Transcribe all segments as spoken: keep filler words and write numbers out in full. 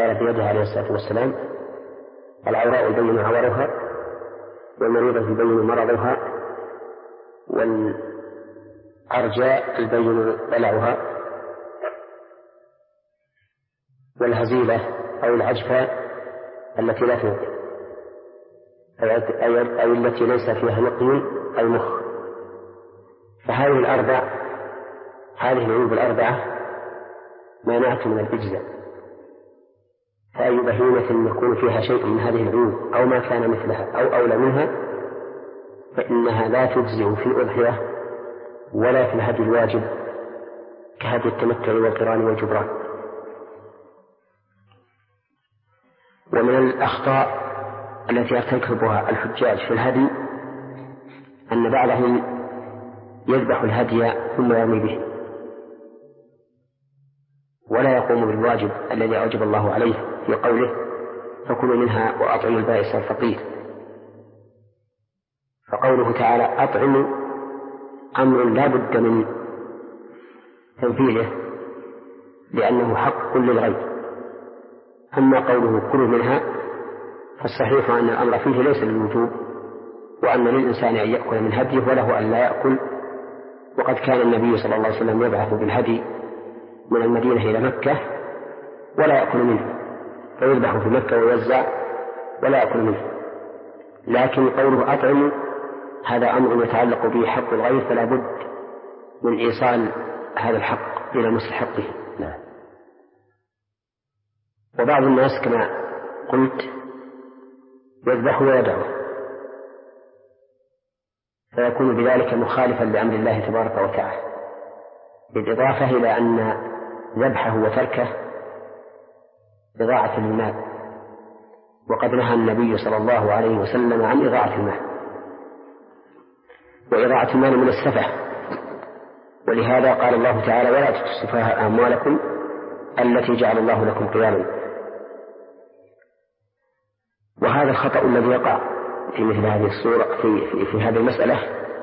قال في يده عليه الصلاة والسلام: العوراء البين عورها، والمريضة البين مرضها، والعرجاء البين بلعها، والهزيلة أو العجفة التي لا تنقي، أي التي ليس فيها نقي أي مخ. فهذه الأربع هذه العيوب الأربعة مانعة من الإجزاء، فأي بهيمة يكون فيها شيء من هذه العيوب أو ما كان مثلها أو أولى منها فإنها لا تجزئ في الأضحية ولا في الهدي الواجب كهدي التمتع والقران والجبران. ومن الأخطاء التي يرتكبها الحجاج في الهدي أن بعضهم يذبح الهدي ثم يرمي به ولا يقوم بالواجب الذي أوجب الله عليه في قوله: فكلوا منها وأطعموا البائس الفقير. فقوله تعالى أطعموا أمر لا بد من تنفيذه لأنه حق للغير. أما قوله كلوا منها فالصحيح أن الأمر فيه ليس للوجوب، وأن للإنسان أن يأكل من هديه وله أن لا يأكل. وقد كان النبي صلى الله عليه وسلم يبعث بالهدي من المدينة إلى مكة ولا يأكل منه، فيذبح في مكة ويوزع ولا يأكل منه. لكن قوله أطعموا هذا أمر يتعلق به حق الغير، فلا بد من إيصال هذا الحق إلى مستحقه. وبعض الناس كما قلت يذبح ويدعو، فيكون بذلك مخالفا لأمر الله تبارك وتعالى، بالإضافة إلى أن ذبحه وتركه إضاعة للمال، وقد نهى النبي صلى الله عليه وسلم عن إضاعة المال، وإضاعة المال من السفه، ولهذا قال الله تعالى: ولا تؤتوا السفهاء أموالكم التي جعل الله لكم قياما. وهذا الخطأ الذي يقع في مثل هذه الصورة في, في, في هذه المسألة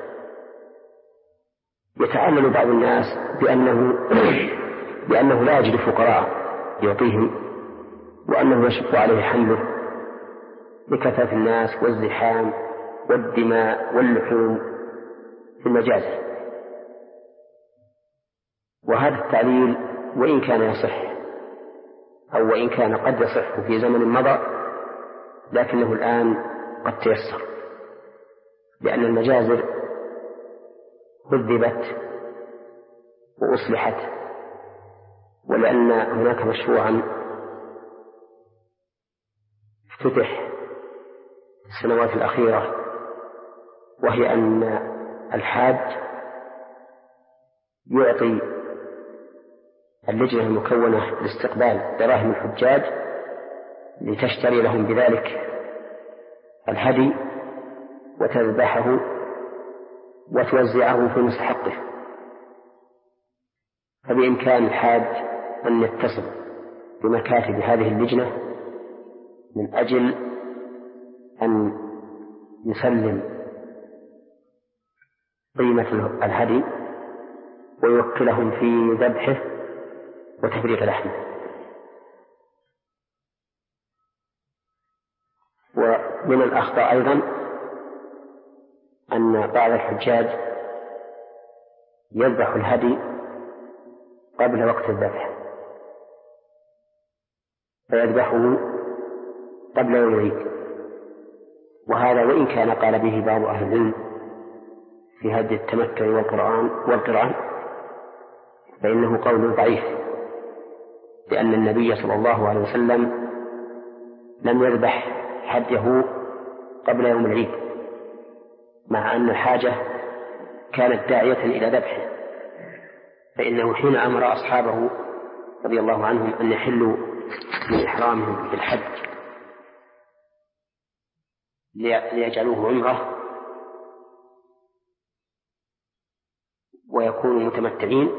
يتعلل بعض الناس بأنه, بأنه لا يجد فقراء يعطيهم، وأنه يشق عليه حمله لكثرة الناس والزحام والدماء واللحوم في المجازر. وهذا التعليل وإن كان يصح أو وإن كان قد يصح في زمن مضى، لكنه الآن قد تيسر، لأن المجازر هذبت وأصلحت، ولأن هناك مشروعا افتتح في السنوات الأخيرة، وهي أن الحاج يعطي اللجنة المكونة لاستقبال دراهم الحجاج لتشتري لهم بذلك الهدي وتذبحه وتوزعه في مستحقه. فبإمكان الحاج أن يتصل بمكاتب هذه اللجنة من أجل أن يسلم قيمة الهدي ويوكلهم في ذبحه وتفريق لحمه. ومن الأخطاء أيضا أن بعض الحجاج يذبح الهدي قبل وقت الذبح، فيذبحه قبل يوم العيد، وهذا وإن كان قال به بعض أهل العلم في هدي التمتع والقرآن والقران فإنه قول ضعيف، لأن النبي صلى الله عليه وسلم لم يذبح هديه قبل يوم العيد، مع أن الحاجة كانت داعية إلى ذبحه، فإنه حين أمر أصحابه رضي الله عنهم أن يحلوا من إحرامهم بالحج ليجعلوه عمرة ويكونوا متمتعين،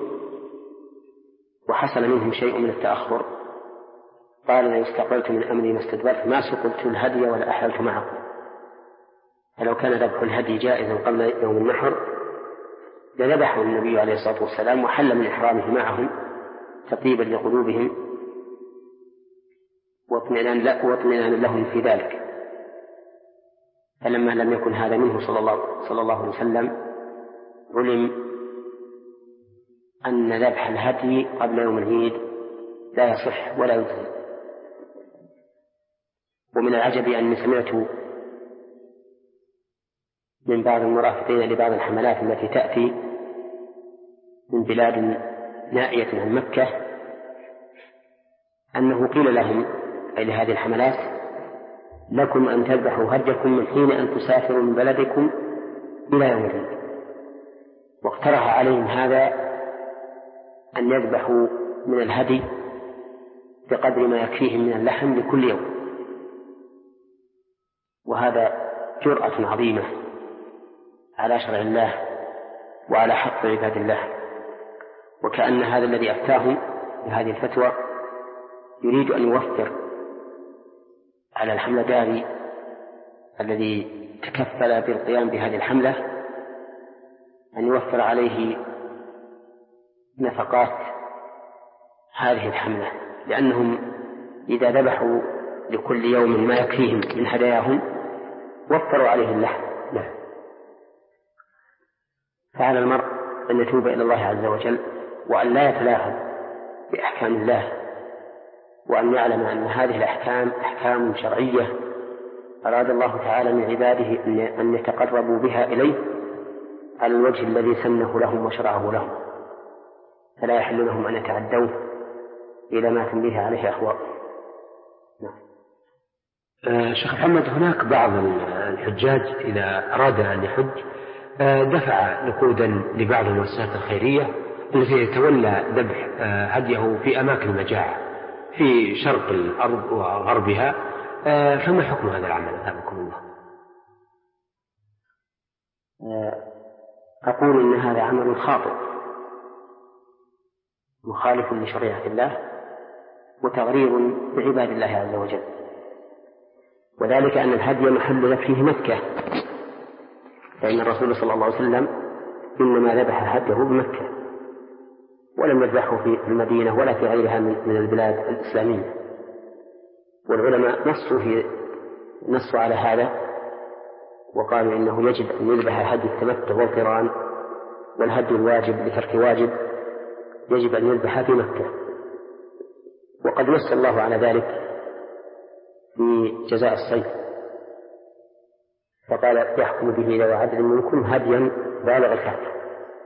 وحصل منهم شيء من التأخر، قال: لئن استقبلت من أمري ما استدبرت ما سقلت الهدي ولا أحللت معكم. فلو كان ذبح الهدي جائزا قبل يوم النحر لذبحه النبي عليه الصلاة والسلام وحل من إحرامه معهم تطيبا لقلوبهم واطمئنان واطمئنان لهم في ذلك. فلما لم يكن هذا منه صلى الله, صلى الله عليه وسلم علم أن ذبح الهدي قبل يوم العيد لا يصح ولا يجزي. ومن العجب أن سمعت من بعض المرافقين لبعض الحملات التي تأتي من بلاد نائية عن مكة أنه قيل لهم أي لهذه الحملات: لكم أن تذبحوا هديكم من حين أن تسافروا من بلدكم إلى يوم العيد. واقترح عليهم هذا أن يذبحوا من الهدي بقدر ما يكفيهم من اللحم لكل يوم، وهذا جرأة عظيمة على شرع الله وعلى حق عباد الله. وكأن هذا الذي أفتاهم بهذه الفتوى يريد أن يوفر على الحملداري الذي تكفل بالقيام بهذه الحملة أن يوفر عليه نفقات هذه الحملة، لأنهم إذا ذبحوا لكل يوم ما يكفيهم من هداياهم وفروا عليه اللحم. نعم. فعلى المرء أن يتوب إلى الله عز وجل وأن لا يتلاعب بأحكام الله، وأن يعلم أن هذه الأحكام أحكام شرعية أراد الله تعالى من عباده أن يتقربوا بها إليه على الوجه الذي سنه لهم وشرعه لهم، فلا يحل لهم أن يتعدوا إلى ما تنبيه عليه أهواءهم. آه شيخ محمد، هناك بعض الحجاج إذا أراد أن يحج آه دفع نقودا لبعض المؤسسات الخيرية التي تتولى ذبح آه هديه في أماكن المجاعة في شرق الأرض وغربها، آه فما حكم هذا العمل أثابكم الله؟ أقول إن هذا عمل خاطئ مخالف لشريعة الله وتغرير بعباد الله عز وجل، وذلك أن الهدي محل ذبحه مكة، فإن الرسول صلى الله عليه وسلم إنما ذبح هديه بمكة ولم يذبحه في المدينة ولا في غيرها من البلاد الإسلامية. والعلماء نصوا في نصوا على هذا وقالوا إنه يجب أن يذبح هدي التمتع والقران، والهدي الواجب لترك واجب يجب أن يذبح في مكة. وقد نص الله على ذلك في جزاء الصيد، فقال: يحكم به ذوي عدل منكم هديا بالغ الكعبة.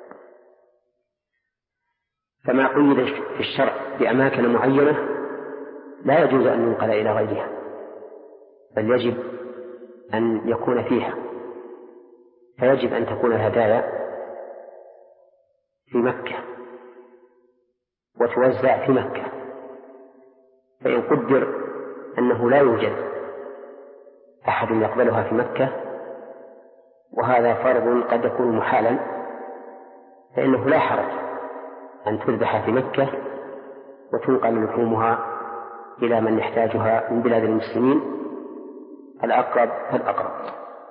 فما قيد في الشرع بأماكن معينة لا يجوز أن ينقل إلى غيرها، بل يجب أن يكون فيها، فيجب أن تكون الهدايا في مكة وتوزع في مكة. فإن قدر أنه لا يوجد أحد يقبلها في مكة، وهذا فرض قد يكون محالا، فإنه لا حرج أن تذبح في مكة وتنقل لحومها إلى من يحتاجها من بلاد المسلمين، الأقرب فالأقرب،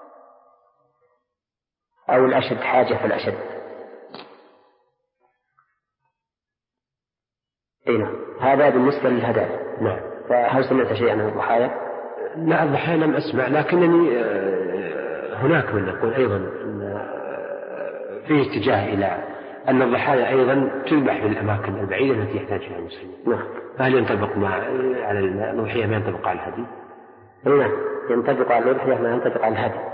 أو الأشد حاجة فالأشد. إيه، هذا بالنسبة للهدايا. نعم. فهل سمعت شيئا عن الضحايا؟ لا، الضحايا لم أسمع، لكنني هناك من يقول أيضا فيه اتجاه إلى أن الضحايا أيضا تذبح في الأماكن البعيدة التي يحتاجها المسلمين. نعم. فهل ينطبق مع على الأضحية ما ينطبق على الهدي؟ نعم، ينطبق على الأضحية ما ينطبق على الهدي،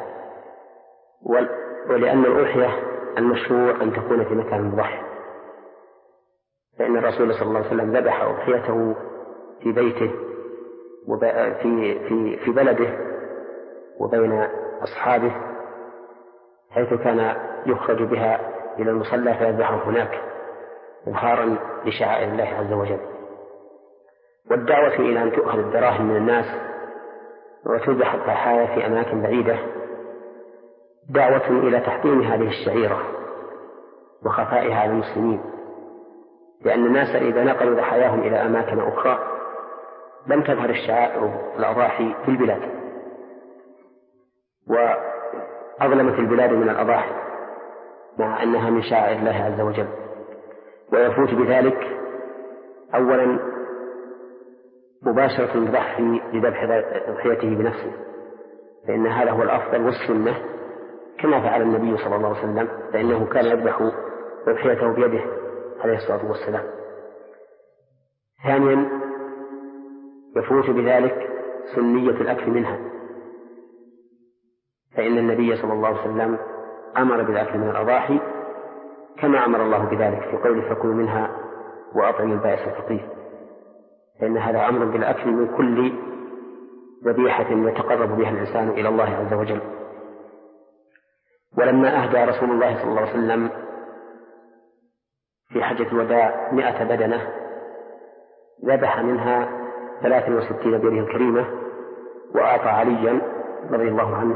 ولأن الأضحية المشروع أن تكون في مكان مضحى، فإن الرسول صلى الله عليه وسلم ذبح أضحيته في بيته وفي في في بلده وبين أصحابه، حيث كان يخرج بها إلى المصلى فيذبحه هناك إظهارا لشعائر الله عز وجل. والدعوة إلى أن تؤخذ الدراهم من الناس وتذبح الضحايا في أماكن بعيدة دعوة إلى تحطيم هذه الشعيرة وخفائها على المسلمين، لأن الناس إذا نقلوا ضحاياهم إلى أماكن أخرى لم تظهر الشعائر الأضاحي في البلاد، وأظلمت البلاد من الأضاحي مع أنها من شعائر الله عز وجل. ويفوت بذلك أولا مباشرة يضحي بذبح ضحيته بنفسه، فإن هذا هو الأفضل والسنة، كما فعل النبي صلى الله عليه وسلم، فإنه كان يذبح ضحيته بيده عليه الصلاة والسلام. ثانيا يفوت بذلك سنية الأكل منها، فإن النبي صلى الله عليه وسلم أمر بالأكل من الأضاحي كما أمر الله بذلك في قوله فكلوا منها وأطعموا البائس الفقير، فإن هذا أمر بالأكل من كل ذبيحة يتقرب بها الإنسان إلى الله عز وجل. ولما أهدى رسول الله صلى الله عليه وسلم في حجة الوداع مئة بدنة ذبح منها ثلاث وستين بيده الكريمة، وأعطى عليا رضي الله عنه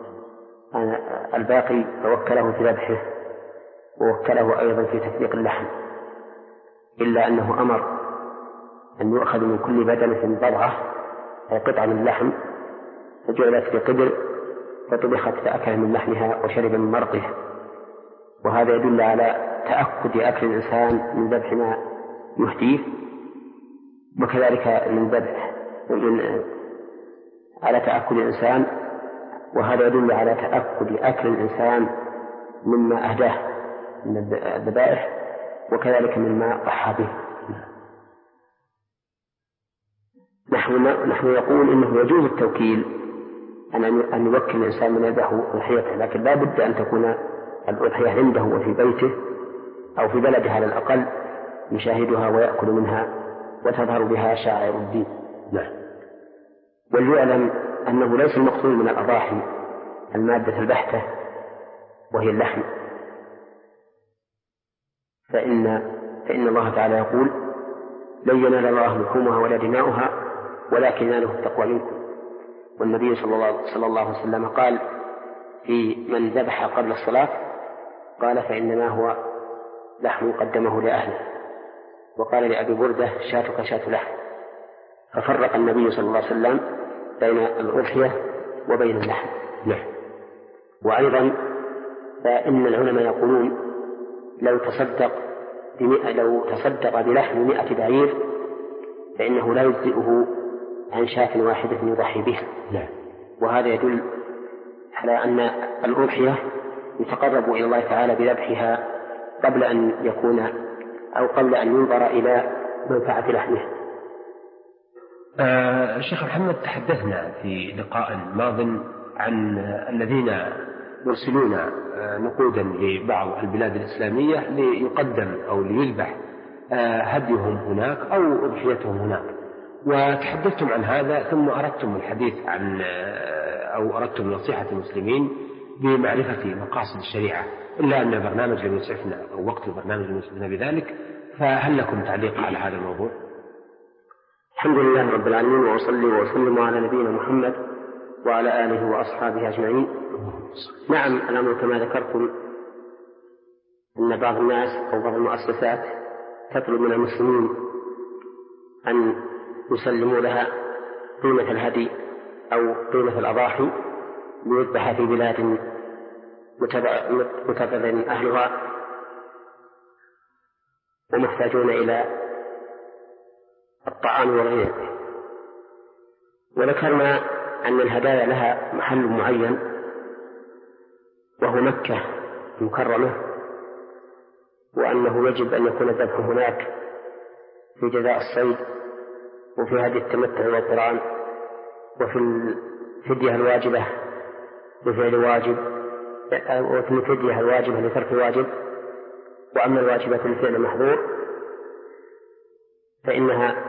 الباقي فوكله في ذبحه، ووكله أيضا في تفريق اللحم، إلا أنه أمر أن يؤخذ من كل بدنة بضعة أي قطعة من اللحم، فجعلت في قدر فطبخت فأكل من لحمها وشرب من مرقها. وهذا يدل على تأكد أكل الإنسان من ذبح ما يهديه، وكذلك من ذبح من على تأكد الإنسان وهذا يدل على تأكد أكل الإنسان مما أهداه من الذبائح، وكذلك مما ضحى به. نحن نحن يقول إنه يجوز التوكيل أن أن يوكل الإنسان من يذبح أضحيته، لكن لا بد أن تكون الأضحية عنده وفي بيته أو في بلده على الأقل يشاهدها ويأكل منها وتظهر بها شعائر الدين. نعم. وليعلم أنه ليس المقصود من الأضاحي المادة البحتة وهي اللحم، فإن فإن الله تعالى يقول لن ينال الله لحومها ولا دماؤها ولكن يناله التقوى منكم. والنبي صلى الله عليه وسلم قال في من ذبح قبل الصلاة قال فإنما هو لحم قدمه لأهله، وقال لأبي بردة شاتك شات لحم، ففرق النبي صلى الله عليه وسلم بين الأضحية وبين اللحم. نعم. وأيضا فإن العلماء يقولون لو تصدق بمئة لو تصدق بلحم مئة بعير فإنه لا يجزئه عن شاة واحدة يضحي بها. نعم. وهذا يدل على أن الأضحية يتقرب إلى الله تعالى بذبحها قبل أن يكون أو قبل أن ينظر إلى منفعة لحمه. آه شيخ محمد، تحدثنا في لقاء ماض عن الذين يرسلون آه نقودا لبعض البلاد الإسلامية ليقدم أو ليذبح آه هديهم هناك أو أضحيتهم هناك، وتحدثتم عن هذا ثم أردتم الحديث عن آه أو أردتم نصيحة المسلمين بمعرفة مقاصد الشريعة، إلا أن البرنامج لم يسعفنا أو وقت البرنامج لم يسعفنا بذلك، فهل لكم تعليق على هذا الموضوع؟ الحمد لله رب العالمين، وأصلي وأسلم على نبينا محمد وعلى آله وأصحابه أجمعين. نعم، الأمر كما ذكرتم أن بعض الناس أو بعض المؤسسات تطلب من المسلمين أن يسلموا لها قيمة الهدي أو قيمة الأضاحي ليذبح في بلاد متضرر أهلها ومحتاجون إلى الطعام وغيره. وذكرنا أن الهدايا لها محل معين وهو مكة المكرمة، وأنه يجب أن يكون الذبح هناك في جزاء الصيد وفي هدي التمتع والقران وفي الفدية الواجبة لفعل واجب وفي الفدية الواجبة لترك واجب، وأما الواجبة لفعل محظور فإنها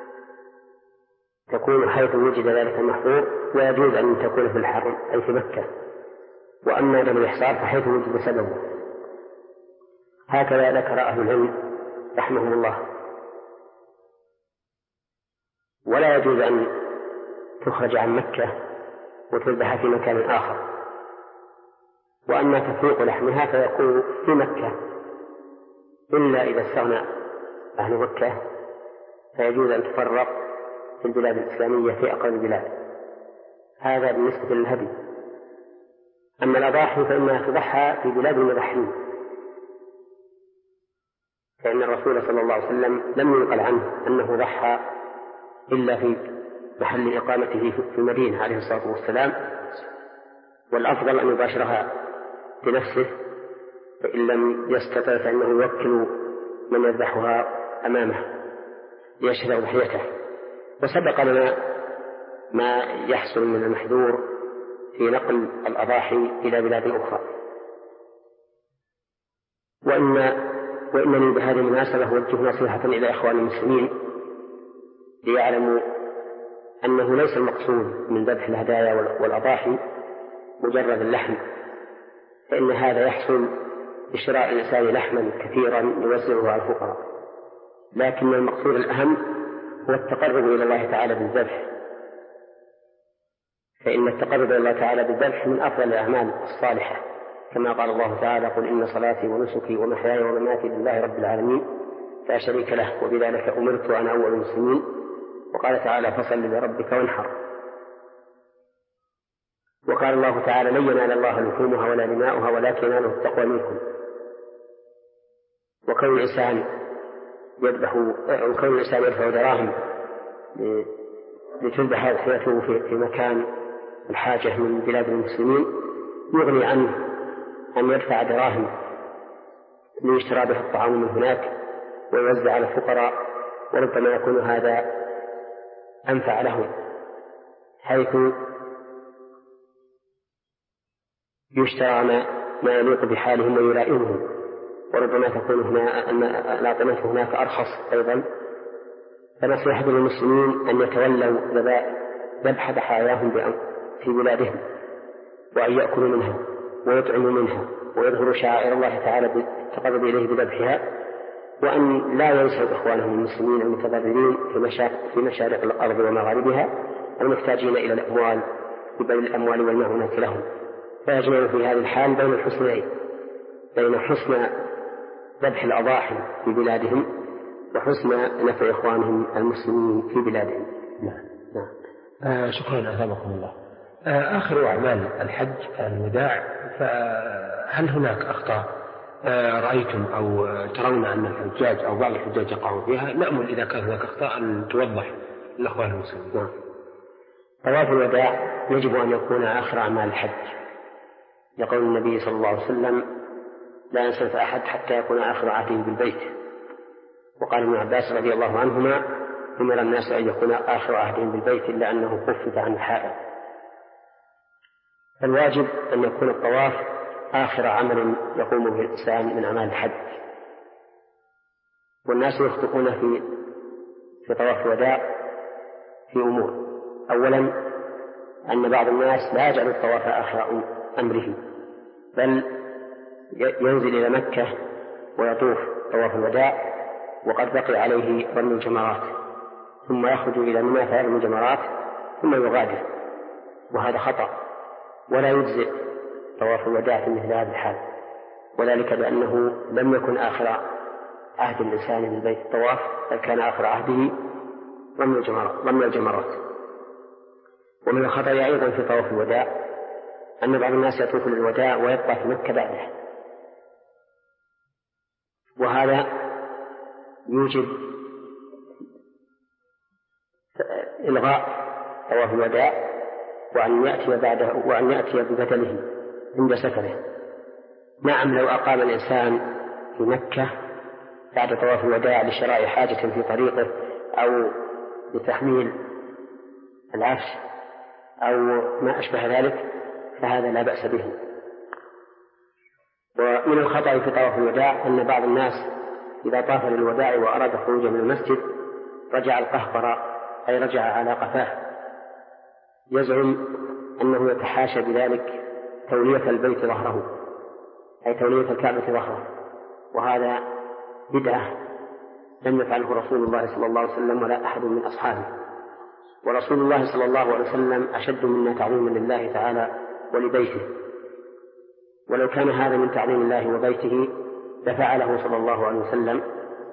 تكون حيث وجد ذلك المحظور، ويجوز أن تكون في الحرم أي في مكة. وأما دم الإحصار فحيث وجد سببه. هكذا ذكر أهل العلم رحمهم الله. ولا يجوز أن تخرج عن مكة وتذبح في مكان آخر. وأما تفريق لحمها فيكون في مكة إلا إذا استغنى أهل مكة، فيجوز أن تفرق في البلاد الإسلامية في أقل البلاد. هذا بالنسبة للهدي. أما الأضاحي فإنها تضحى في بلاد المضحين، فإن الرسول صلى الله عليه وسلم لم ينقل عنه أنه ضحى إلا في محل إقامته في المدينة عليه الصلاة والسلام، والأفضل أن يباشرها بنفسه، فإن لم يستطع فإنه يوكل من يذبحها أمامه ليشهد ضحيته. وسبق لنا ما يحصل من المحذور في نقل الأضاحي إلى بلاد أخرى. وإن وإنني بهذه المناسبة أوجه نصيحة إلى إخوان المسلمين ليعلموا أنه ليس المقصود من ذبح الهدايا والأضاحي مجرد اللحم، فإن هذا يحصل بشراء الإنسان لحما كثيرا يوزعه على الفقراء، لكن المقصود الأهم هو التقرب إلى الله تعالى بالذبح، فإن التقرب إلى الله تعالى بالذبح من أفضل الأعمال الصالحة، كما قال الله تعالى: قل إن صلاتي ونسكي ومحياي ومماتي لله رب العالمين لا شريك له وبذلك أمرت وأنا أول المسلمين. وقال تعالى: فصل لربك وانحر. وقال الله تعالى: لن ينال الله لحومها ولا دماؤها ولكن يناله التقوى منكم. وكون الإنسان يذبح وكون الإنسان يدفع دراهم لتذبح أضحيته في مكان الحاجة من بلاد المسلمين يغني عنه أن يدفع دراهم ليشترى به الطعام من هناك ويوزع على الفقراء، وربما يكون هذا أنفع لهم، حيث يشترى ما, ما يليق بحالهم ويلائمهم، وربما تكون هنا أن الأطعمة هناك أرخص أيضا. فنصيحة للمسلمين أن يتولوا ذبح ضحاياهم في بلادهم، وأن يأكلوا منها ويطعموا منها ويظهروا شعائر الله تعالى بالتقرب إليه بذبحها، وأن لا ينسوا إخوانهم المسلمين المتضررين في مشارق الأرض ومغاربها المحتاجين إلى الأموال بين الأموال والمعونات لهم، فيجمعوا في هذه الحال بين الحسنين، بين حسن ذبح الأضاحي في بلادهم وحسن نفع إخوانهم المسلمين في بلادهم. نعم. نعم. آه شكرا أثابكم الله. آه آخر أعمال الحج الوداع، فهل هناك أخطاء آه رأيتم أو ترون أن الحجاج أو بعض الحجاج يقعون فيها؟ نأمل إذا كان هناك أخطاء أن توضح للأخوان المسلمين. نعم. طواف الوداع يجب أن يكون آخر أعمال الحج، يقول النبي صلى الله عليه وسلم: لا ينصرف أحد حتى يكون آخر عهده بالبيت. وقال ابن عباس رضي الله عنهما: أمر الناس أن يكون آخر عهدهم بالبيت إلا أنه خفف عن الحائض. فالواجب أن يكون الطواف آخر عمل يقوم به الإنسان من أعمال الحج. والناس يخطئون في في طواف الوداع في أمور: أولا أن بعض الناس لا يجعل الطواف آخر أمره، بل ينزل إلى مكة ويطوف طواف الوداع وقد بقي عليه رمي الجمرات، ثم يخرج إلى منى فيرمي الجمرات ثم يغادر، وهذا خطأ، ولا يجزئ طواف الوداع في مثل هذه الحال، وذلك بأنه لم يكن آخر عهد الإنسان بالبيت الطواف، بل كان آخر عهده رمي الجمرات, رمي الجمرات. ومن الخطأ أيضا في طواف الوداع أن بعض الناس يطوف للوداع ويبقى في مكة بعده، وهذا يوجب إلغاء طواف الوداع وأن يأتي بعده وأن يأتي ببدله عند سفره. نعم، لو أقام الإنسان في مكة بعد طواف الوداع لشراء حاجة في طريقه أو لتحميل العفش أو ما أشبه ذلك فهذا لا بأس به. ومن الخطأ في طواف الوداع أن بعض الناس إذا طاف للوداع وأراد خروجه من المسجد رجع القهقرة، أي رجع على قفاه، يزعم أنه يتحاشى بذلك تولية البيت ظهره، أي تولية الكعبة ظهره، وهذا بدعة لم يفعله رسول الله صلى الله عليه وسلم ولا أحد من أصحابه. ورسول الله صلى الله عليه وسلم أشد منا تعظيما لله تعالى ولبيته، ولو كان هذا من تعظيم الله وبيته لفعله صلى الله عليه وسلم.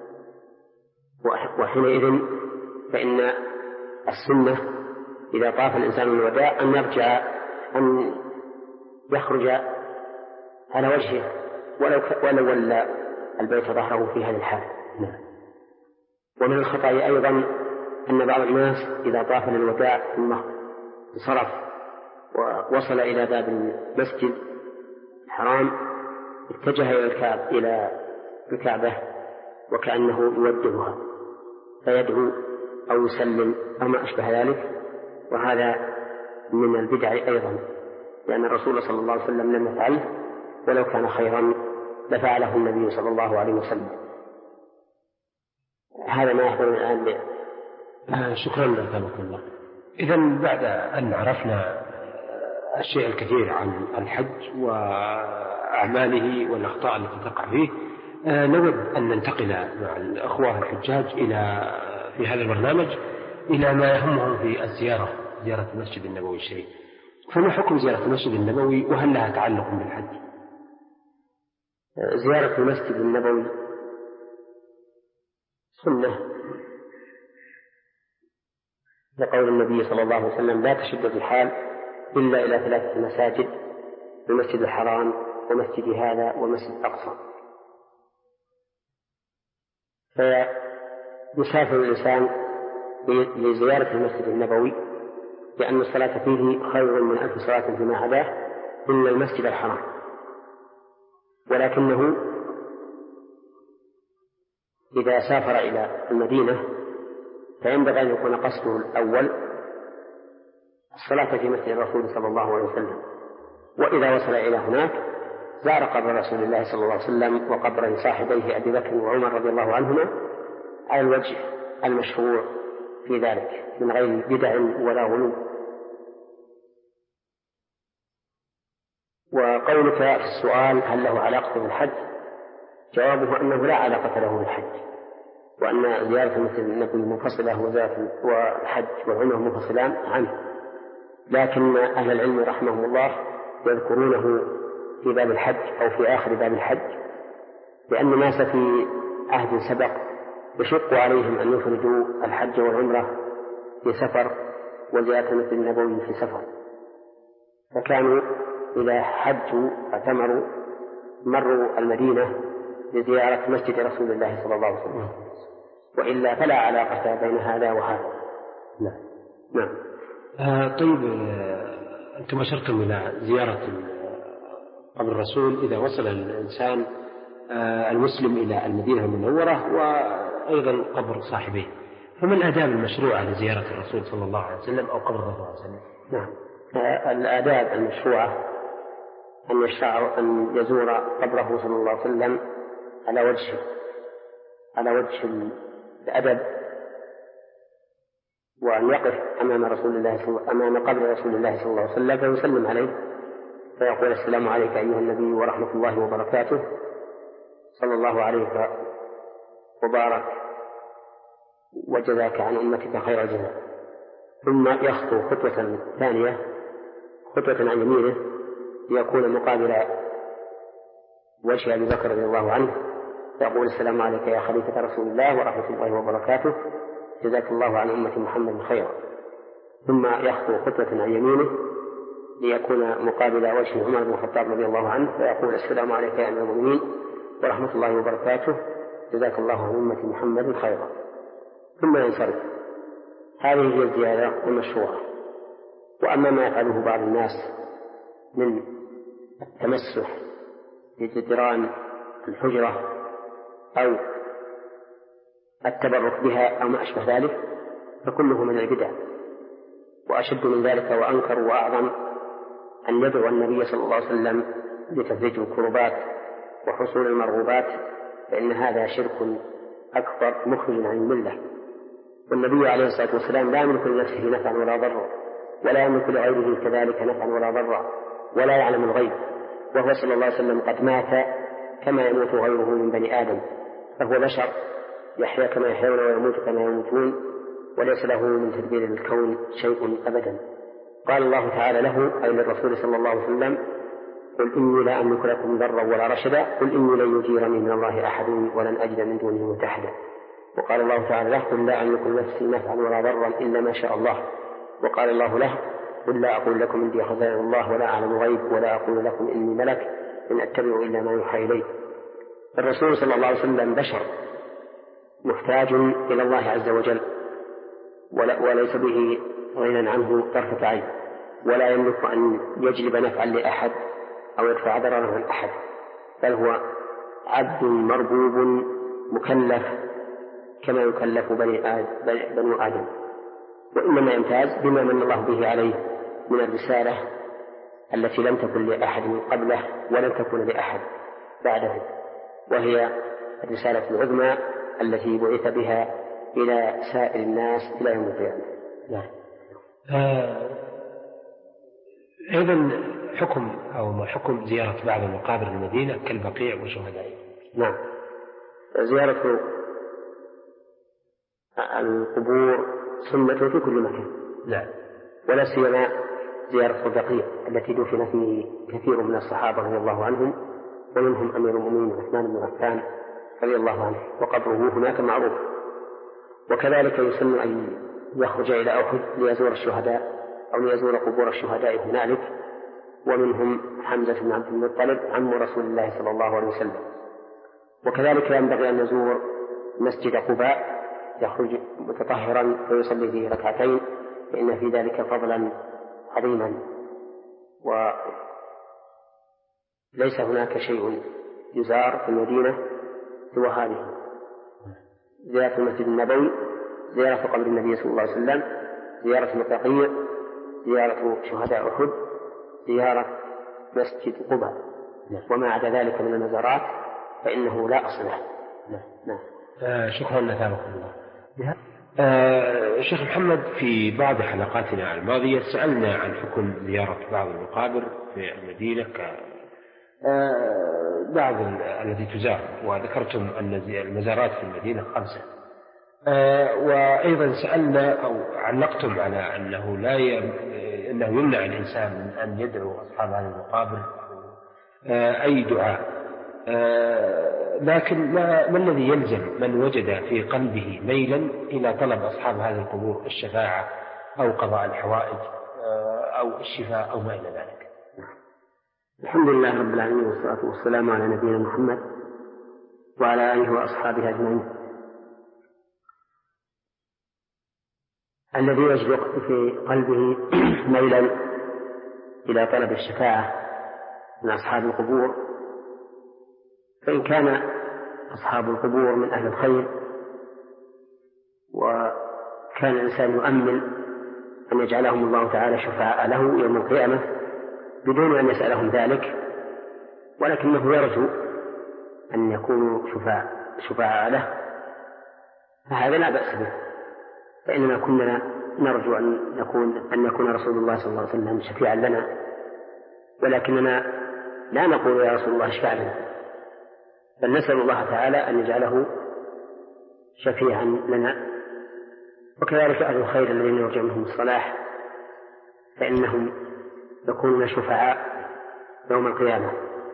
وحينئذ فإن السنة إذا طاف الإنسان الوداع أن يرجع أن يخرج على وجهه ولو ولو ولى البيت ظهره في هذه الحال. ومن الخطأ أيضا أن بعض الناس إذا طاف للوداع ثم انصرف ووصل إلى باب المسجد الحرام اتجه إلى الكعب إلى الكعبة وكأنه يودعها فيدعو أو يسلم أو ما أشبه ذلك، وهذا من البدع أيضا، لأن الرسول صلى الله عليه وسلم لم يفعله، ولو كان خيرا لفعله النبي صلى الله عليه وسلم. هذا ما يحضر الآن لي. آه شكرا لك الله. إذن بعد أن عرفنا الشيء الكثير عن الحج وأعماله والأخطاء التي تقع فيه، آه نود أن ننتقل مع الأخوة الحجاج إلى في هذا البرنامج إلى ما يهمهم في الزيارة، زيارة المسجد النبوي الشريف. فما حكم زيارة المسجد النبوي وهل لها تعلق بالحج؟ زيارة المسجد النبوي سنة لقول النبي صلى الله عليه وسلم: لا تشد الرحال إلا إلى ثلاثة مساجد، المسجد الحرام ومسجد هذا ومسجد الأقصى. فيسافر الإنسان لزيارة المسجد النبوي لأن الصلاة فيه خير من ألف صلاة فيما عداه إلا المسجد الحرام، ولكنه إذا سافر إلى المدينة فينبغي أن يكون قصده الأول الصلاة في مسجد الرسول صلى الله عليه وسلم، وإذا وصل إلى هناك زار قبر رسول الله صلى الله عليه وسلم وقبر صاحبيه أبي بكر وعمر رضي الله عنهما على الوجه المشروع في ذلك من غير بدع ولا غلو. وقولك في السؤال هل له علاقة بالحج، جوابه أنه لا علاقة له بالحج، وأن زيارة المسجد النبوي منفصلة وزيارة والحج والعمرة منفصلان عنه، لكن أهل العلم رحمهم الله يذكرونه في باب الحج أو في آخر باب الحج، لأن الناس في عهد سبق يشق عليهم أن يخرجوا الحج والعمرة في سفر وزيارة المسجد النبوي في سفر، فكانوا إذا حجوا اعتمروا مروا المدينة لزيارة مسجد رسول الله صلى الله عليه وسلم، وإلا فلا علاقة بين هذا وهذا. نعم. نعم. آه طيب، آه أنتم أشرتم إلى زيارة قبر الرسول إذا وصل الإنسان آه المسلم إلى المدينة المنورة وأيضا قبر صاحبه، فما الآداب المشروعة لزيارة الرسول صلى الله عليه وسلم أو قبر الرسول صلى الله عليه وسلم؟ نعم. آه الآداب المشروعة أن يشرع أن يزور قبره صلى الله عليه وسلم على وجه على وجه الأدب، وأن يقف أمام رسول الله أمام قبر رسول الله صلى الله عليه وسلم فيسلم عليه فيقول: السلام عليك أيها النبي ورحمة الله وبركاته، صلى الله عليك وبارك وجزاك عن أمتك خير الجزاء. ثم يخطو خطوة ثانية خطوة عن يمينه ليكون مقابل وجه أبي بكر رضي الله عنه فيقول: السلام عليك يا خليفة رسول الله ورحمة الله وبركاته، جزاك الله عن أمة محمد خيرا. ثم يخطو خطوة عن يمينه ليكون مقابل وجه عمر بن الخطاب رضي الله عنه فيقول: السلام عليك يا أمير المؤمنين ورحمة الله وبركاته، جزاك الله عن أمة محمد خيرا. ثم ينصرف. هذه هي الزيارة المشروعة. وأما ما يفعله بعض الناس من التمسح بجدران الحجرة أو التبرك بها أو ما أشبه ذلك فكله من البدع، وأشد من ذلك وأنكر وأعظم أن يدعو النبي صلى الله عليه وسلم لتفريج الكربات وحصول المرغوبات، فإن هذا شرك أكبر مخرج عن الملة. والنبي عليه الصلاة والسلام لا يملك لنفسه نفعا ولا ضرا، ولا يملك لغيره كذلك نفعا ولا ضرا، ولا يعلم الغيب، وهو صلى الله عليه وسلم قد مات كما يموت غيره من بني آدم، فهو بشر يحيا كما يحيون ويموت كما يموتون، وليس له من تدبير الكون شيء أبدا. قال الله تعالى له أي للرسول صلى الله عليه وسلم: قل إني لا أملك لكم ضرا ولا رشدا، قل إني لن يجيرني من الله أحد ولن أجد من دونه ملتحدا. وقال الله تعالى له: قل لا أملك لنفسي نفعا ولا ضرا إلا ما شاء الله. وقال الله له: قل لا أقول لكم عندي خزائن الله ولا أعلم الغيب ولا أقول لكم إني ملك إن أتبع إلا ما يوحى إلي. الرسول صلى الله عليه وسلم بشر محتاج إلى الله عز وجل، وليس به غنى عنه طرفة عين، ولا يملك أن يجلب نفعا لأحد أو يدفع ضررا عن أحد، بل هو عبد مربوب مكلف كما يكلف بنو آدم، وإنما يمتاز بما من الله به عليه من الرسالة التي لم تكن لأحد من قبله ولم تكن لأحد بعده، وهي الرسالة العظمى التي بعث بها إلى سائر الناس إلى يوم القيامة. نعم. آه أيضا حكم أو ما حكم زيارة بعض المقابر المدينة كالبقيع وشهدائه؟ نعم، زيارة القبور سنة في كل مكان. نعم. ولا سيما زيارة البقيع التي دفن فيه كثير من الصحابة رضي الله عنهم، ومنهم أمير المؤمنين عثمان بن عفان رضي الله عنه، وقبره هناك معروف. وكذلك يسن أن يخرج إلى أحد ليزور الشهداء أو ليزور قبور الشهداء هنالك، ومنهم حمزة بن عبد المطلب عم رسول الله صلى الله عليه وسلم. وكذلك ينبغي أن نزور مسجد قباء، يخرج متطهرا ويصلي فيه ركعتين، فإن في ذلك فضلا عظيما، وليس هناك شيء يزار في المدينة سوى هذه: زيارة المسجد النبوي، زيارة قبر النبي صلى الله عليه وسلم، زيارة البقيع، زيارة شهداء أحد، زيارة مسجد قباء، وما عدا ذلك من المزارات فإنه لا أصل له. نعم. آه شكرا لكم الله. آه شيخ محمد، في بعض حلقاتنا الماضية سألنا عن حكم زيارة بعض المقابر في المدينة ك آه بعض التي تزار، وذكرتم أن المزارات في المدينة خمسة. آه وأيضا سألنا أو علقتم على أنه لا ي... أنه يمنع الإنسان من أن يدعو أصحاب هذه المقابر آه أي دعاء، آه لكن ما, ما الذي يلزم من وجد في قلبه ميلا إلى طلب أصحاب هذه القبور الشفاعة أو قضاء الحوائج آه أو الشفاء أو ما إلى ذلك؟ الحمد لله رب العالمين، والصلاة والسلام على نبينا محمد وعلى آله وأصحابه أجمعين. الذي يجد في قلبه ميلا إلى طلب الشفاعة من أصحاب القبور، فإن كان أصحاب القبور من أهل الخير وكان الإنسان يؤمن أن يجعلهم الله تعالى شفعاء له يوم القيامة بدون أن يسألهم ذلك، ولكنه يرجو أن يكونوا شفعاء شفعاء له، فهذا لا بأس به، فإننا كنا نرجو أن يكون أن يكون رسول الله صلى الله عليه وسلم شفيعا لنا، ولكننا لا نقول يا رسول الله اشفع لنا، بل نسأل الله تعالى أن يجعله شفيعا لنا. وكذلك أهل الخير الذين يرجى منهم الصلاح فإنهم يكونون شفعاء يوم القيامة،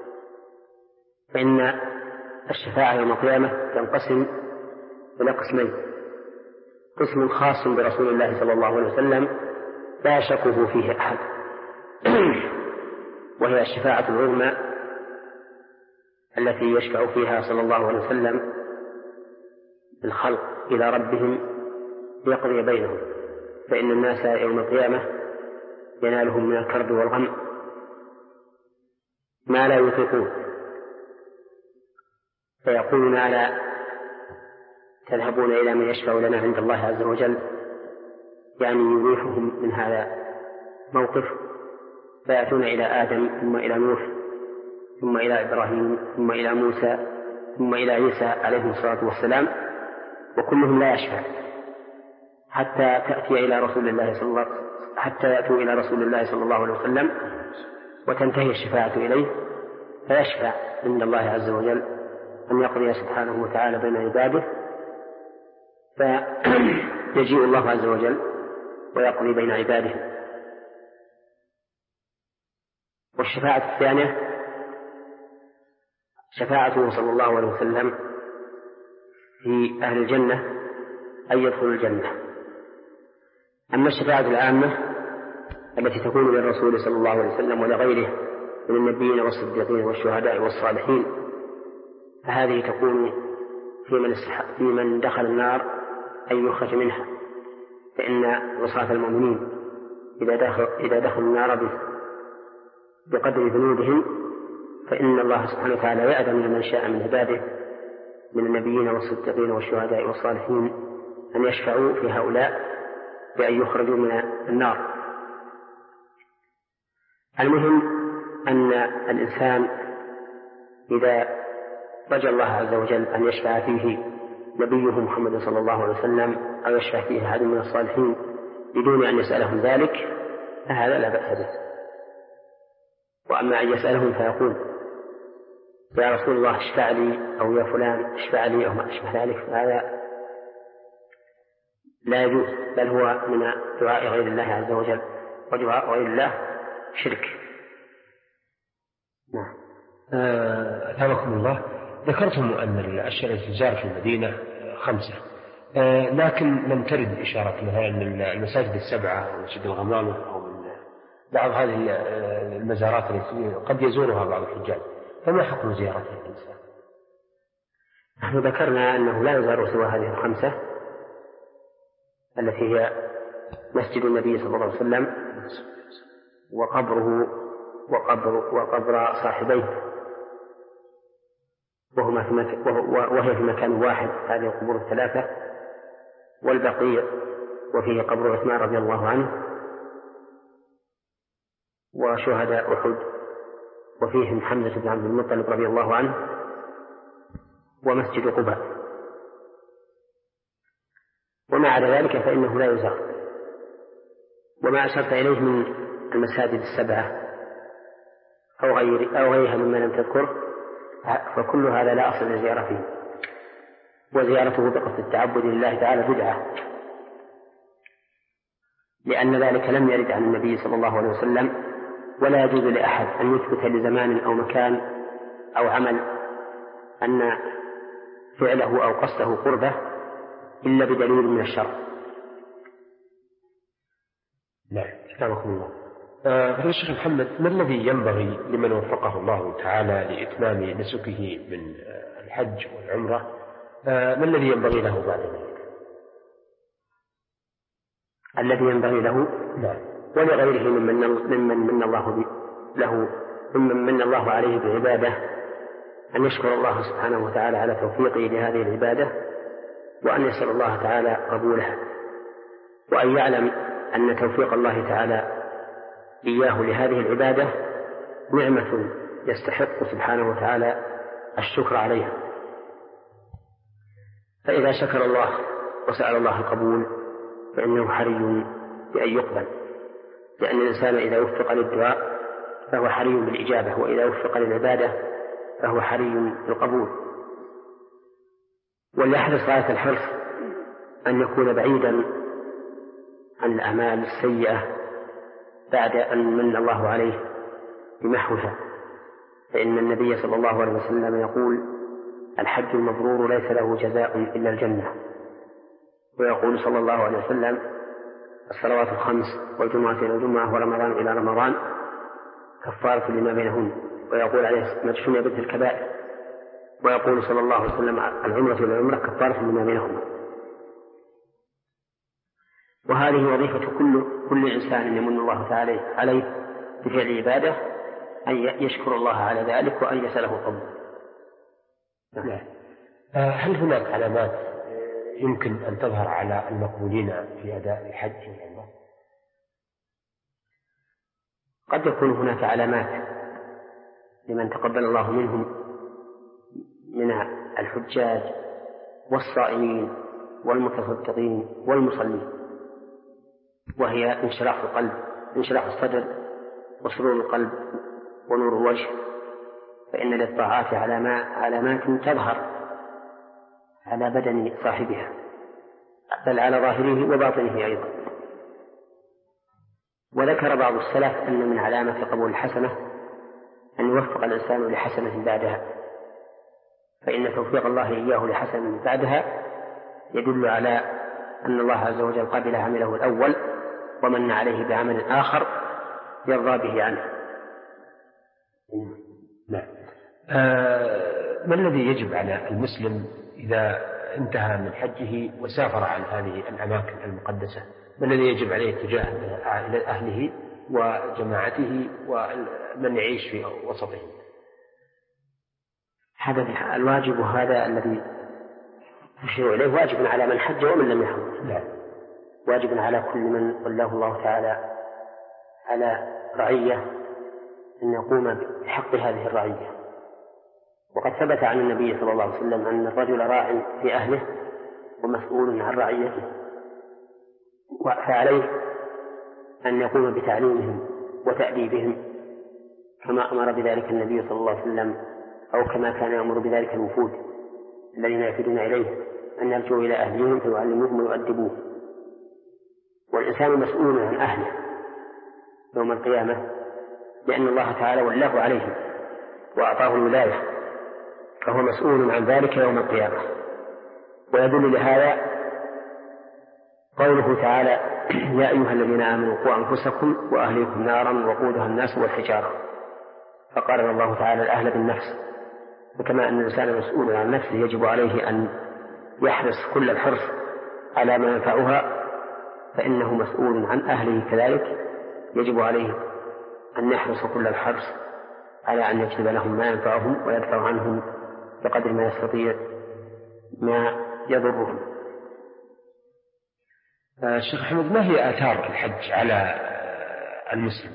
فإن الشفاعة يوم القيامة تنقسم إلى قسمين: قسم خاص برسول الله صلى الله عليه وسلم لا يشكه فيه أحد، وهي الشفاعة العظمى التي يشفع فيها صلى الله عليه وسلم الخلق إلى ربهم ليقضي بينهم، فإن الناس يوم القيامة ينالهم من الكرب والغم ما لا يطيقون، فيقولون: ألا تذهبون إلى من يشفع لنا عند الله عز وجل، يعني يريحهم من هذا موقف، فيأتون إلى آدم ثم إلى نوح ثم إلى إبراهيم ثم إلى موسى ثم إلى عيسى عليه الصلاة والسلام، وكلهم لا يشفع حتى تأتي إلى رسول الله صلى الله حتى يأتوا إلى رسول الله صلى الله عليه وسلم وتنتهي الشفاعة إليه، فيشفع عند الله عز وجل أن يقضي سبحانه وتعالى بين عباده، فيجيء الله عز وجل ويقضي بين عباده. والشفاعة الثانية شفاعته صلى الله عليه وسلم في أهل الجنة أن يدخلوا الجنة. أما الشفاعة العامة التي تكون للرسول صلى الله عليه وسلم ولغيره من النبيين والصديقين والشهداء والصالحين، فهذه تكون في من, في من دخل النار أن يخرج منها، فإن عصاة المؤمنين إذا دخل إذا دخلوا النار بقدر ذنوبهم فإن الله سبحانه وتعالى يأذن لمن شاء من عباده من النبيين والصديقين والشهداء والصالحين أن يشفعوا في هؤلاء بأن يخرجوا من النار. المهم أن الإنسان إذا رجى الله عز وجل أن يشفع فيه نبيه محمد صلى الله عليه وسلم أو يشفع فيه أحد من الصالحين بدون أن يسألهم ذلك فهذا لا بأس به. وأما أن يسألهم فيقول يا رسول الله اشفع لي أو يا فلان اشفع لي أو ما أشبه ذلك فهذا لا يجوز، بل هو من دعاء غير الله عز وجل، ودعاء غير الله شرك. نعم. أثابكم آه، الله. ذكرتم أن الأشياء التي تزار في المدينة خمسة، آه، لكن لم ترد إشارة مثلا من المساجد السبعة أو مسجد الغمامة أو من بعض هذه المزارات التي قد يزورها بعض الحجاج، فما حكم زيارتها الإنسان؟ نحن ذكرنا أنه لا يزار سوى هذه الخمسة التي هي مسجد النبي صلى الله عليه وسلم وقبره وقبر, وقبر صاحبيه وهما في مك... وهي في مكان واحد، هذه القبور الثلاثة، والبقيع وفيه قبر عثمان رضي الله عنه وشهداء أحد وفيهم حمزة بن عبد المطلب رضي الله عنه ومسجد قباء. وما عدا ذلك فإنه لا يزار. وما أشرت إليه من المساجد السبعة أو غير أو غيرها مما لم تذكر فكل هذا لا أصل لزيارته، وزيارته بقصد التعبد لله تعالى بدعة، لأن ذلك لم يرد عن النبي صلى الله عليه وسلم، ولا يجوز لأحد أن يثبت لزمان أو مكان أو عمل أن فعله أو قصده قربة إلا بدليل من الشرع. نعم. سلامكم الله. فضيلة الشيخ محمد، ما الذي ينبغي لمن وفقه الله تعالى لإتمام نسكه من الحج والعمرة، ما الذي ينبغي له بعد ذلك؟ الذي ينبغي له نعم. ولغيره ممن ممن من الله له ممن من الله عليه بعباده أن يشكر الله سبحانه وتعالى على توفيقه لهذه العبادة، وأن يسأل الله تعالى قبولها، وأن يعلم أن توفيق الله تعالى إياه لهذه العبادة نعمة يستحق سبحانه وتعالى الشكر عليها. فإذا شكر الله وسأل الله القبول فإنه حري بأن يقبل، لأن الإنسان إذا وفق للدعاء فهو حري بالإجابة، وإذا وفق للعبادة فهو حري بالقبول. وليحرص غاية الحرص أن يكون بعيدا عن الأعمال السيئة بعد أن من الله عليه بمحوها، فإن النبي صلى الله عليه وسلم يقول الحج المبرور ليس له جزاء إلا الجنة، ويقول صلى الله عليه وسلم الصلوات الخمس والجمعة إلى الجمعة ورمضان إلى رمضان كفارة لما بينهن، ويقول عليه الصلاة والسلام اجتنبوا الكبائر، ويقول صلى الله عليه وسلم العمرة إلى العمرة كفارة لما بينهما. وهذه وظيفة كل كل إنسان يمن الله تعالى عليه بفعل عبادة أن يشكر الله على ذلك وأن يسأله القبول. نعم. هل هناك علامات يمكن أن تظهر على المقبولين في أداء الحج والعمرة؟ قد يكون هناك علامات لمن تقبل الله منهم من الحجاج والصائمين والمتصدقين والمصلين، وهي انشراح القلب، انشراح الصدر وسرور القلب ونور الوجه، فإن للطاعات علامات تظهر على بدن صاحبها بل على ظاهره وباطنه أيضا. وذكر بعض السلف أن من علامة قبول الحسنة أن يوفق الإنسان لحسنة بعدها، فإن توفيق الله إياه لحسنة بعدها يدل على أن الله عز وجل قبل عمله الأول ومن عليه بعمل آخر يرضى به عنه. نعم. آه ما الذي يجب على المسلم إذا انتهى من حجه وسافر عن هذه الأماكن المقدسة ما الذي يجب عليه تجاه أهله وجماعته ومن يعيش في وسطهم؟ هذا الواجب هذا الذي يشير إليه واجب على من حج ومن لم يحج. لا. واجب على كل من ولاه الله تعالى على رعية أن يقوم بحق هذه الرعية. وقد ثبت عن النبي صلى الله عليه وسلم أن الرجل راع في أهله ومسؤول عن رعيته، فعليه أن يقوم بتعليمهم وتأديبهم كما أمر بذلك النبي صلى الله عليه وسلم، أو كما كان يأمر بذلك الوفود الذين يفدون إليه أن يرجعوا إلى أهلهم فيعلموهم ويؤدبوهم. والإنسان مسؤول عن أهله يوم القيامة لأن الله تعالى ولاه عليهم وأعطاه الولاية، فهو مسؤول عن ذلك يوم القيامة. ويدل لهذا قوله تعالى: يا أيها الذين آمنوا قوا أنفسكم وأهليكم نارا وقودها الناس والحجارة، فقارن الله تعالى الأهل بالنفس. وكما أن الإنسان مسؤول عن نفسه يجب عليه أن يحرص كل الحرص على ما ينفعها، فإنه مسؤول عن أهله كذلك يجب عليه أن يحرص كل الحرص على أن يجلب لهم ما ينفعهم ويدفع عنهم بقدر ما يستطيع ما يضرهم. الشيخ أحمد، ما هي آثار الحج على المسلم؟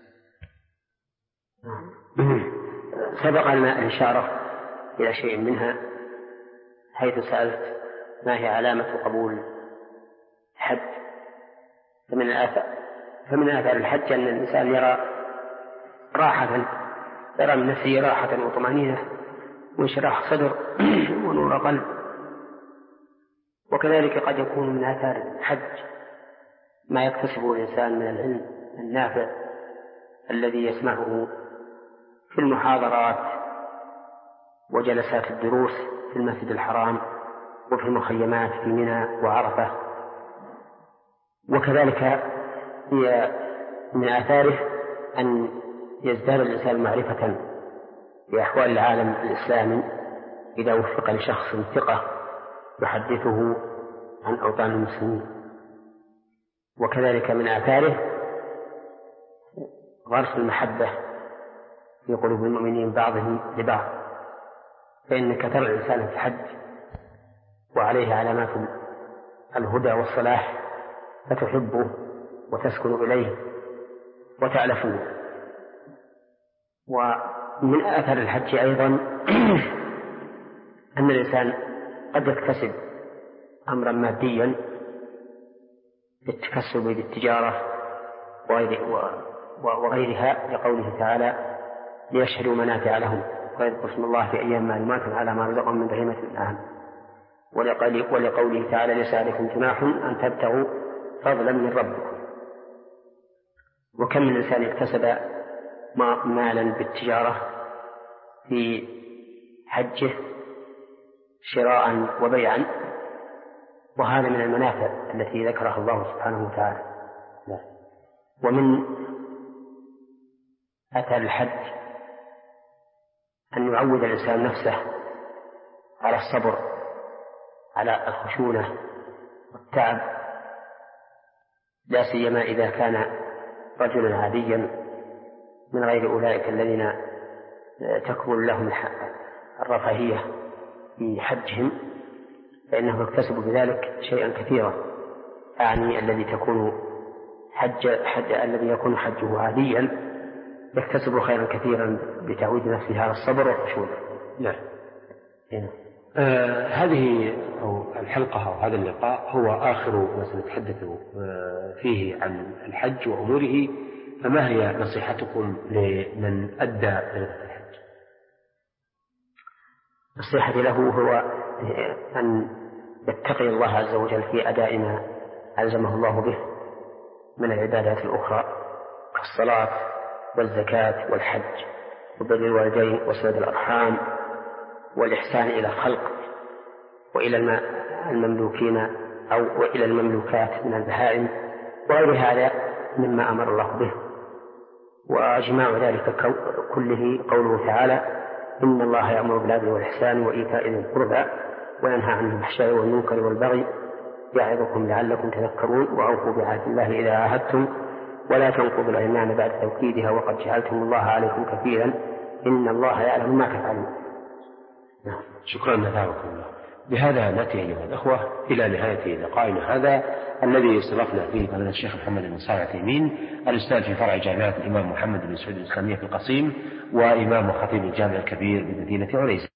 سبق لنا الإشارة إلى شيء منها حيث سألت ما هي علامة قبول الحج. فمن الآثار فمن آثار الحج أن الإنسان يرى راحة يرى من نفسه راحة وطمأنينة وانشراح صدر ونور قلب. وكذلك قد يكون من آثار الحج ما يكتسبه الإنسان من العلم النافع الذي يسمعه في المحاضرات وجلسات الدروس في المسجد الحرام وفي المخيمات في منى وعرفة. وكذلك هي من آثاره أن يزداد الإنسان معرفة بأحوال العالم الإسلامي إذا وفق لشخص ثقة يحدثه عن أوطان المسلمين. وكذلك من آثاره غرس المحبة في قلوب المؤمنين بعضهم لبعض، فإنك ترى الإنسان في الحج وعليه علامات الهدى والصلاح فتحبه وتسكن إليه وتألفه. ومن آثار الحج أيضا أن الإنسان قد يكتسب أمرا ماديا بالتكسب بالتجارة وغيرها، لقوله تعالى: ليشهدوا منافع لهم ويذكروا اسم الله في أيام معلومات على ما رزقهم من بهيمة الأنعام. ولقوله تعالى: ليس عليكم جناح أن تبتغوا فضلا من ربكم. وكم من إنسان اكتسب مالا بالتجارة في حجه شراء وبيعا، وهذا من المنافع التي ذكرها الله سبحانه وتعالى. ومن أثر الحج أن يعود الإنسان نفسه على الصبر على الخشونة والتعب، لا سيما إذا كان رجلا عاديا من غير أولئك الذين تكمل لهم الرفاهية في حجهم، فإنه يكتسب بذلك شيئا كثيرا، أعني الذي تكون حج, حج الذي يكون حجه عاديا يكتسب خيرا كثيرا بتعويد نفسه على الصبر والخشونة. نعم. آه هذه أو الحلقة أو هذا اللقاء هو آخر ما سنتحدث فيه عن الحج وأموره، فما هي نصيحتكم لمن أدى مناسك الحج؟ نصيحتي له هو أن يتقي الله عز وجل في أداء ما ألزمه الله به من العبادات الأخرى كالصلاة والزكاة والحج وبر الوالدين وصلة الأرحام والإحسان إلى الخلق وإلى المملوكين أو وإلى المملوكات من البهائم وغير هذا مما أمر الله به. وأجمع ذلك كله قوله تعالى: إن الله يأمر بالعدل والإحسان وإيتاء ذي القربى وينهى عن الفحشاء والمنكر والبغي يعظكم لعلكم تذكرون وأوفوا بعهد الله إذا عاهدتم ولا تنقضوا الأيمان بعد توكيدها وقد جعلتم الله عليكم كفيلا إن الله يعلم ما تفعلون. شكرا نفعكم الله. بهذا نأتي أيها الأخوة إلى نهاية لقائنا هذا الذي استضفنا فيه فضيلة الشيخ محمد بن صالح العثيمين الأستاذ في فرع جامعة الإمام محمد بن سعود الإسلامية في القصيم وإمام وخطيب الجامع الكبير بمدينة عنيزة.